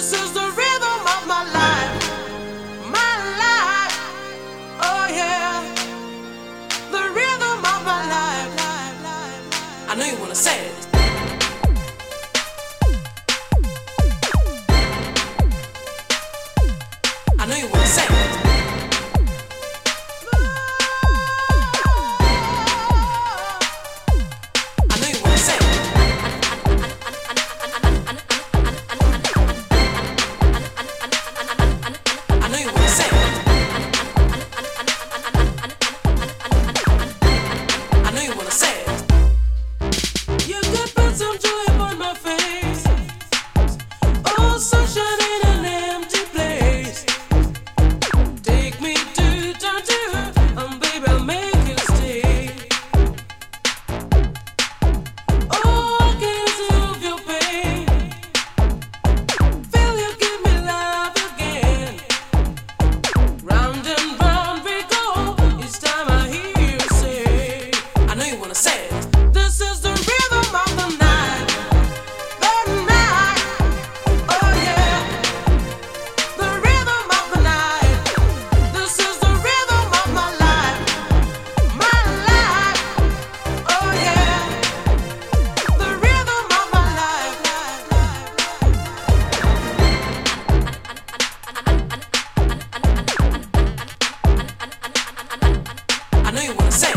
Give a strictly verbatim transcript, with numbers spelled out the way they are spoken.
This is the rhythm of my life, my life. Oh yeah, the rhythm of my life. I know you wanna say it. I know you wanna say it. I know you wanna say it. I know you wanna say it. I know you wanna say it. You could put some joy upon my face. Oh, sunshine in an empty place. Take me to down to her, and baby, I'll make you stay. Oh, I can solve your pain. Feel you give me love again. Round and round we go. Each time I hear you say, I know you wanna say it. This is the rhythm of the night, the night. Oh yeah, the rhythm of the night. This is the rhythm of my life, my life. Oh yeah, the rhythm of my life. I know you wanna say it.